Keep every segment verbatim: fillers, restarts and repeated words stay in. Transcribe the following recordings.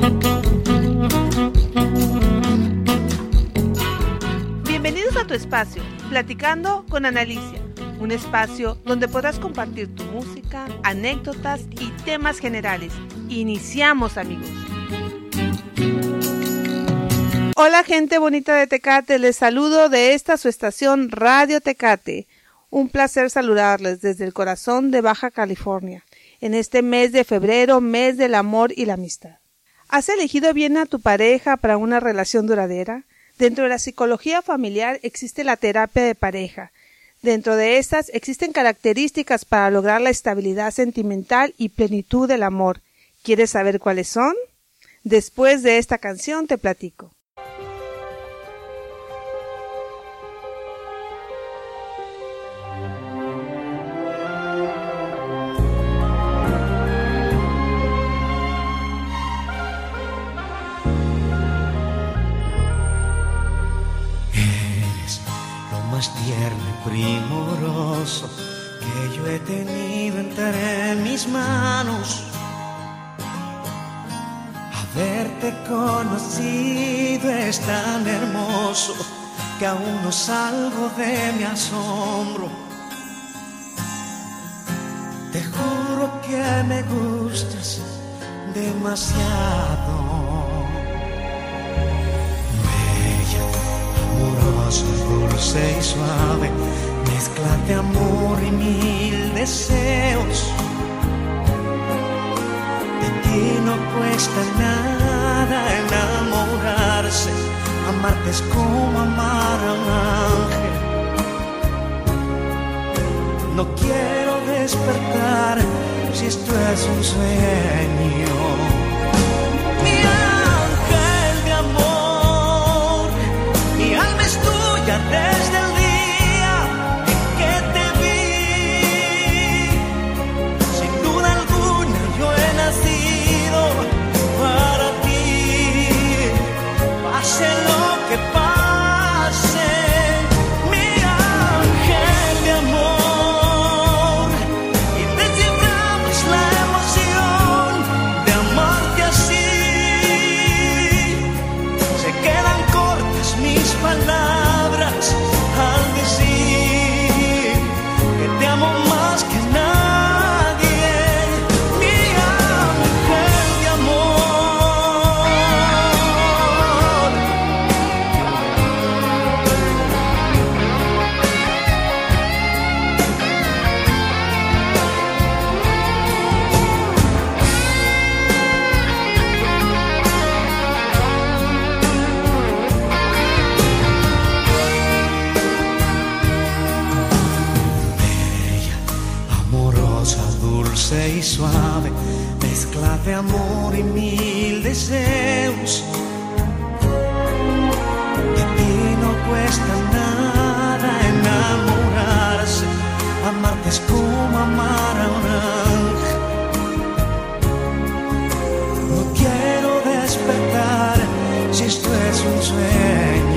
Bienvenidos a tu espacio, Platicando con Analicia, un espacio donde podrás compartir tu música, anécdotas y temas generales. Iniciamos, amigos. Hola, gente bonita de Tecate, les saludo de esta su estación Radio Tecate. Un placer saludarles desde el corazón de Baja California, en este mes de febrero, mes del amor y la amistad. ¿Has elegido bien a tu pareja para una relación duradera? Dentro de la psicología familiar existe la terapia de pareja. Dentro de estas existen características para lograr la estabilidad sentimental y plenitud del amor. ¿Quieres saber cuáles son? Después de esta canción te platico. Tierno y primoroso que yo he tenido entre mis manos. Haberte conocido es tan hermoso que aún no salgo de mi asombro. Te juro que me gustas demasiado. Dulce y suave, mezcla de amor y mil deseos. De ti no cuesta nada enamorarse, amarte es como amar a un ángel. No quiero despertar si esto es un sueño. Desde el día en que te vi, sin duda alguna yo he nacido para ti. Pase lo que pase, mi ángel de amor, indescifrable es la emoción de amarte así. Se quedan cortas mis palabras al decir que te amo más que nadie, mi ángel de amor. Dulce y suave, mezcla de amor y mil deseos. De ti no cuesta nada enamorarse, amarte es como amar a un ángel. No quiero despertar si esto es un sueño.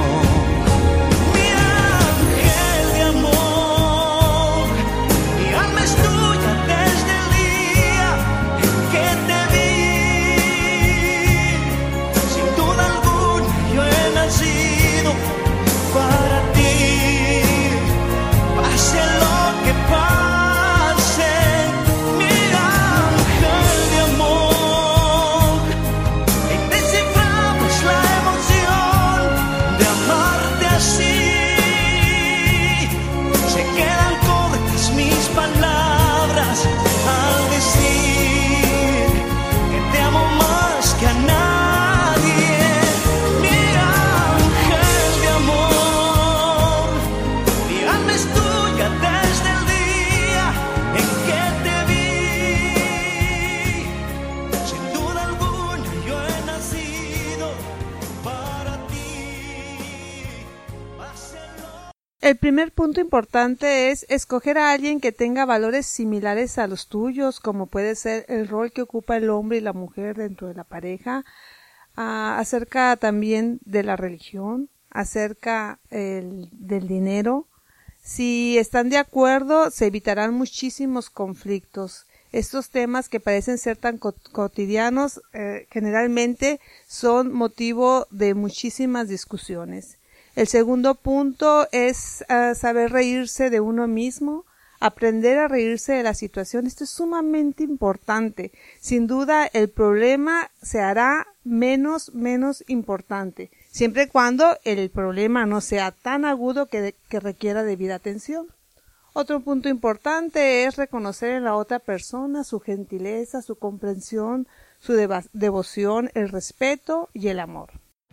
El primer punto importante es escoger a alguien que tenga valores similares a los tuyos, como puede ser el rol que ocupa el hombre y la mujer dentro de la pareja, uh, acerca también de la religión, acerca el, del dinero. Si están de acuerdo, se evitarán muchísimos conflictos. Estos temas que parecen ser tan co- cotidianos eh, generalmente son motivo de muchísimas discusiones. El segundo punto es uh, saber reírse de uno mismo, aprender a reírse de la situación. Esto es sumamente importante. Sin duda el problema se hará menos, menos importante, siempre y cuando el problema no sea tan agudo que, que requiera debida atención. Otro punto importante es reconocer en la otra persona su gentileza, su comprensión, su deva- devoción, el respeto y el amor.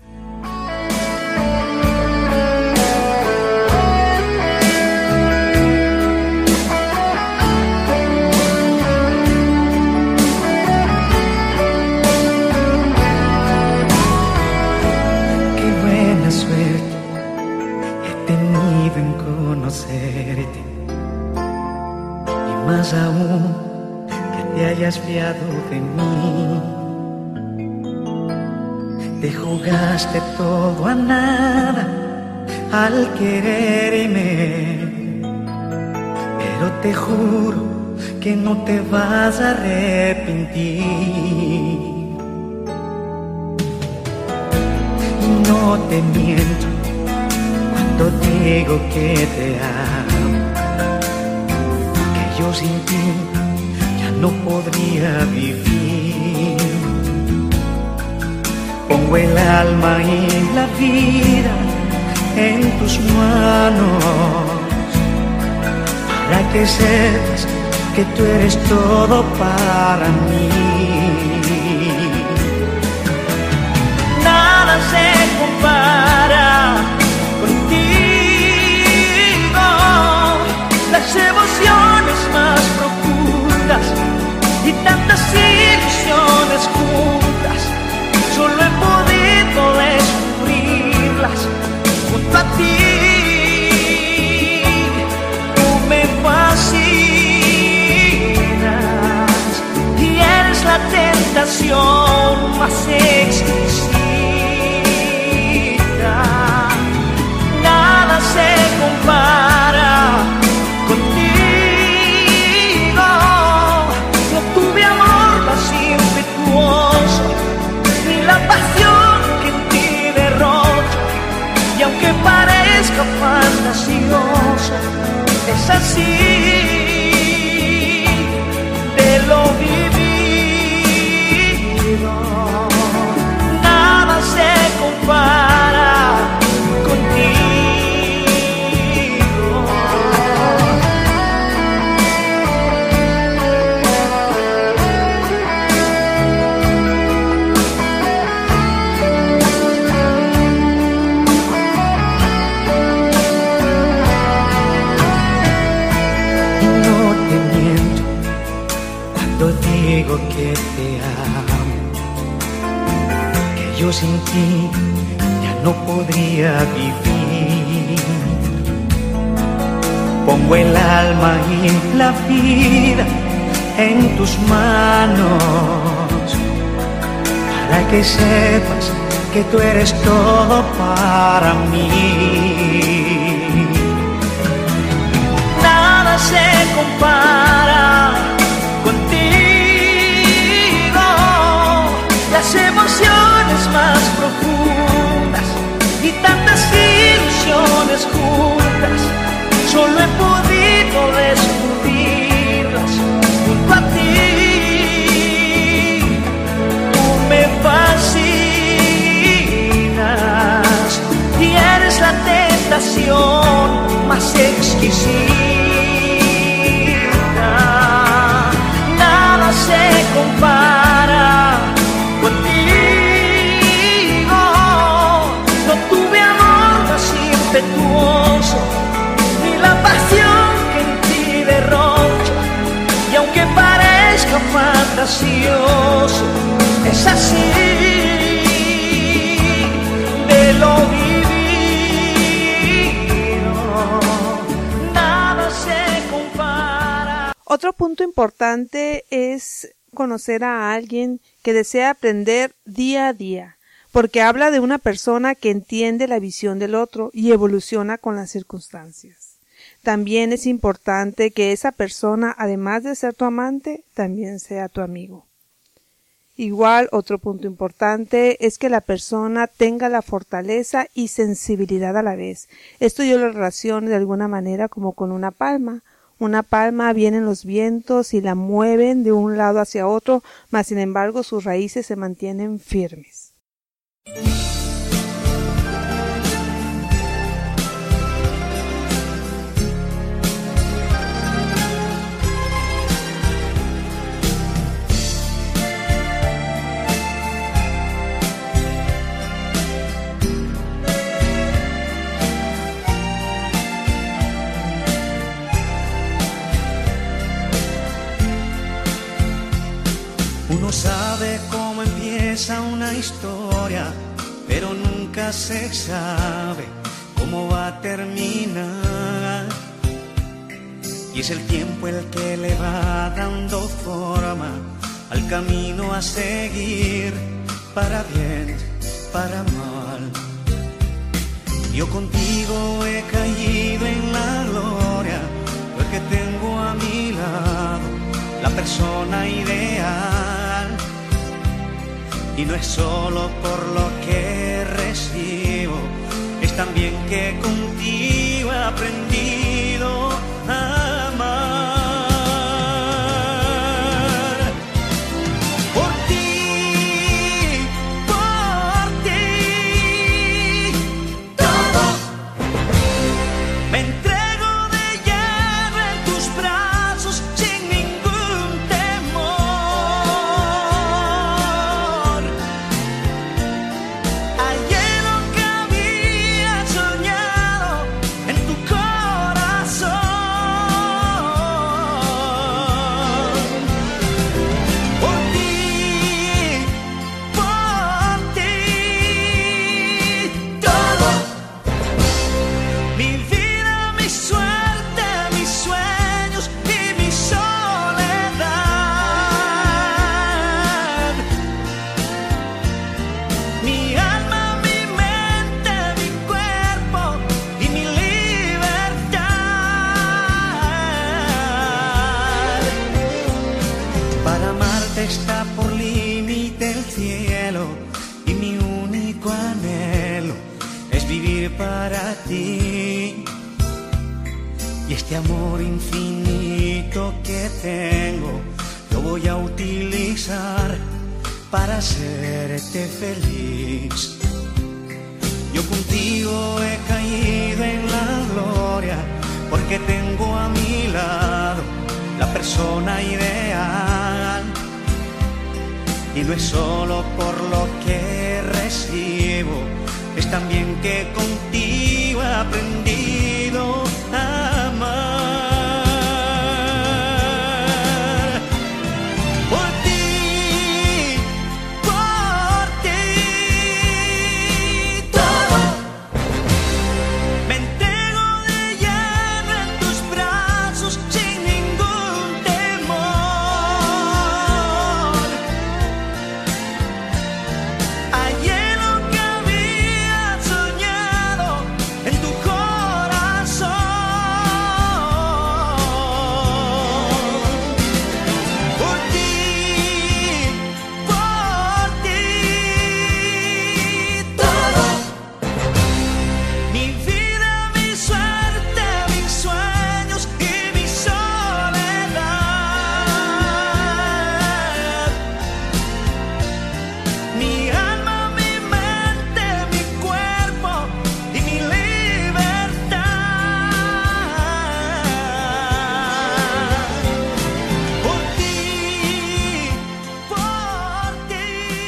Suerte he tenido en conocerte, y más aún que te hayas fiado de mí. Te jugaste todo a nada al quererme, pero te juro que no te vas a arrepentir. No te miento cuando digo que te amo, que yo sin ti ya no podría vivir. Pongo el alma y la vida en tus manos, para que sepas que tú eres todo para mí. Nada se compara contigo, las emociones más profundas y tantas ilusiones juntas, solo he podido descubrirlas junto a ti. Tú me fascinas y eres la tentación más exquisita. Nada se compara contigo. No tuve amor más impetuoso, ni la pasión que en ti derrocho. Y aunque parezca fantasioso, es así, de lo vivido. Nada se compara contigo. Y no te miento cuando digo que te amo, que yo sin ti ya no podría vivir. Pongo el alma y la vida en tus manos, para que sepas que tú eres todo para mí. Nada se compara contigo, las emociones más profundas y tantas ilusiones juntas, solo he podido descubrirlas junto a ti. Tú me fascinas y eres la tentación más exquisita. Nada se compara contigo. No tuve amor más impetuoso, ni la pasión que en ti derrocho. Y aunque parezca fantasioso, es así, de lo vivido. Nada se compara. Otro punto importante es conocer a alguien que desea aprender día a día, porque habla de una persona que entiende la visión del otro y evoluciona con las circunstancias. También es importante que esa persona, además de ser tu amante, también sea tu amigo. Igual, otro punto importante es que la persona tenga la fortaleza y sensibilidad a la vez. Esto yo lo relaciono de alguna manera como con una palma. Una palma vienen los vientos y la mueven de un lado hacia otro, mas sin embargo sus raíces se mantienen firmes. Uno sabe cómo empieza una historia, pero nunca se sabe cómo va a terminar. Y es el tiempo el que le va dando forma al camino a seguir, para bien, para mal. Yo contigo he caído en la gloria, porque tengo a mi lado la persona ideal. Y no es solo por lo que recibo, es también que contigo he aprendido a amar. Por ti, por ti, todo me entrego de lleno en tus brazos sin ningún temor. Hallé lo que había soñado en tu corazón. Por ti, por ti, todo. Mi vida, mi suerte, mis sueños y mi soledad. Mi alma, mi mente, mi cuerpo y mi libertad. Para amarte está por límite el cielo, y mi único anhelo es vivir para ti. Y este amor infinito que tengo lo voy a utilizar para hacerte feliz. Yo contigo he caído en la gloria, porque tengo a mi lado la persona ideal. Y no es solo por lo que recibo, es también que contigo he aprendido a amar. Por ti, por ti, todo. Me entrego de lleno en tus brazos sin ningún temor. Hallé lo que había soñado en tu corazón. Por ti, por ti, todo. Mi vida, mi suerte, mis sueños y mi soledad. Mi alma, mi mente, mi cuerpo y mi libertad. Por ti, por ti,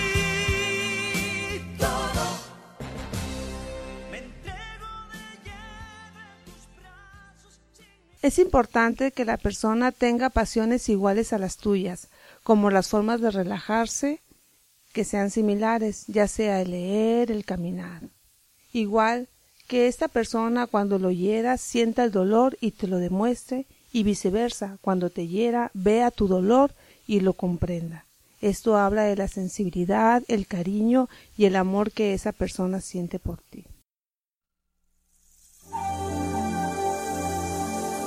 todo. Me entrego de lleno en tus brazos sin... Es importante que la persona tenga pasiones iguales a las tuyas, como las formas de relajarse, que sean similares, ya sea el leer, el caminar. Igual que esta persona cuando lo hieras sienta el dolor y te lo demuestre, y viceversa, cuando te hiera vea tu dolor y lo comprenda. Esto habla de la sensibilidad, el cariño y el amor que esa persona siente por ti.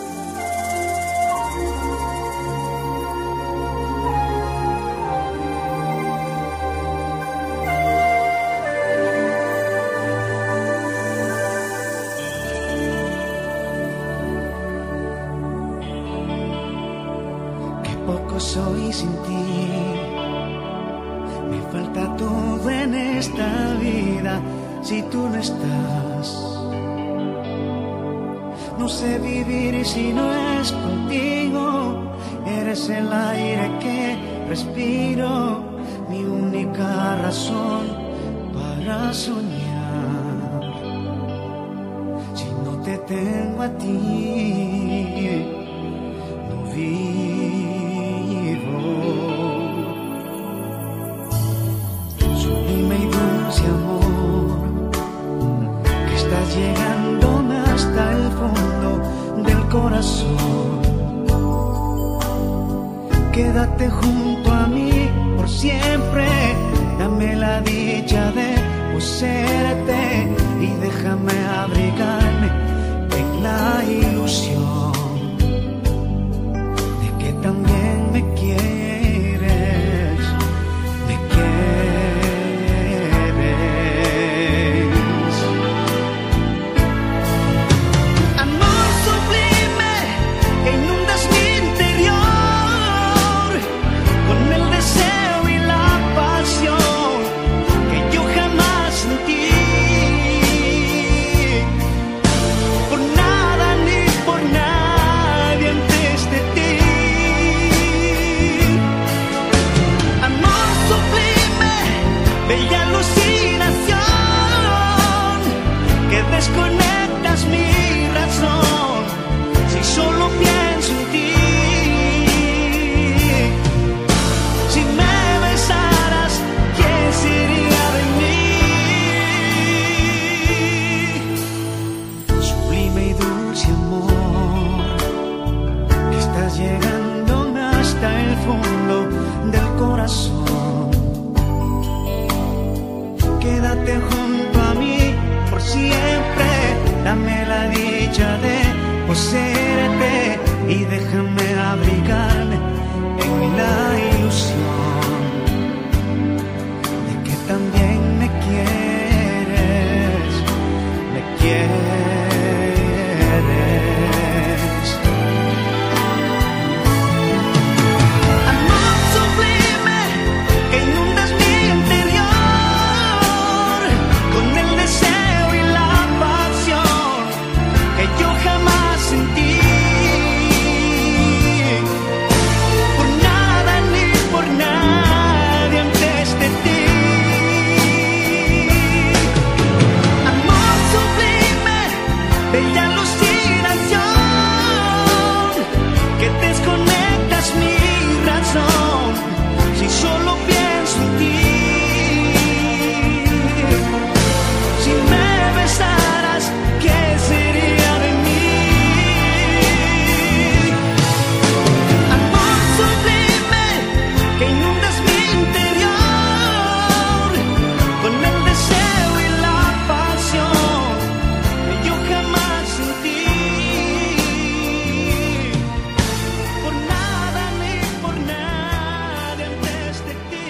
soy sin ti. Me falta todo en esta vida si tú no estás. No sé vivir si no es contigo. Eres el aire que respiro, mi única razón para soñar. Si no te tengo a ti, no vivo. Sublime y dulce amor, que estás llegándome hasta el fondo del corazón. Quédate junto a mí por siempre, dame la dicha de poseerte y déjame abrigarme en la ilusión de que también me quieres, me quieres. Amor sublime que inundas mi interior con el deseo y la pasión que yo jamás sentí. Por nada ni por nadie antes de ti. Amor sublime, bella alucinación, que desconectas mi razón si solo pienso en ti. Si me besaras, ¿qué sería de mí? Sublime y dulce amor, que estás llegándome hasta el fondo del corazón. Quédate junto a mí por siempre, dame la dicha de poseerte y déjame abrigarme en la ilusión de que también me quieres, me quieres. Amor sublime que inundas mi interior con el deseo y la pasión que yo jamás sentí. Por nada ni por nadie antes de ti. Amor sublime, bella alucinación, que desconectas mi razón si solo pienso en ti. Si me besaras, ¿qué sería de mí? Amor sublime que inundas mi interior con el deseo y la pasión que yo jamás sentí. Por nada ni por nadie antes de ti.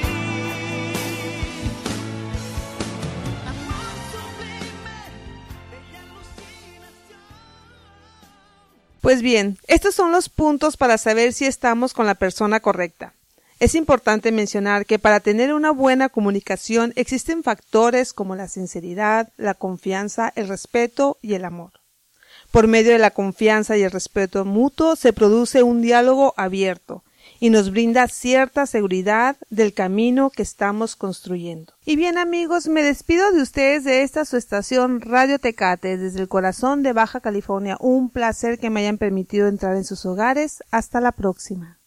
Amor sublime, bella alucinación. Pues bien, estos son los puntos para saber si estamos con la persona correcta. Es importante mencionar que para tener una buena comunicación existen factores como la sinceridad, la confianza, el respeto y el amor. Por medio de la confianza y el respeto mutuo se produce un diálogo abierto y nos brinda cierta seguridad del camino que estamos construyendo. Y bien amigos, me despido de ustedes de esta su estación Radio Tecate desde el corazón de Baja California. Un placer que me hayan permitido entrar en sus hogares. Hasta la próxima.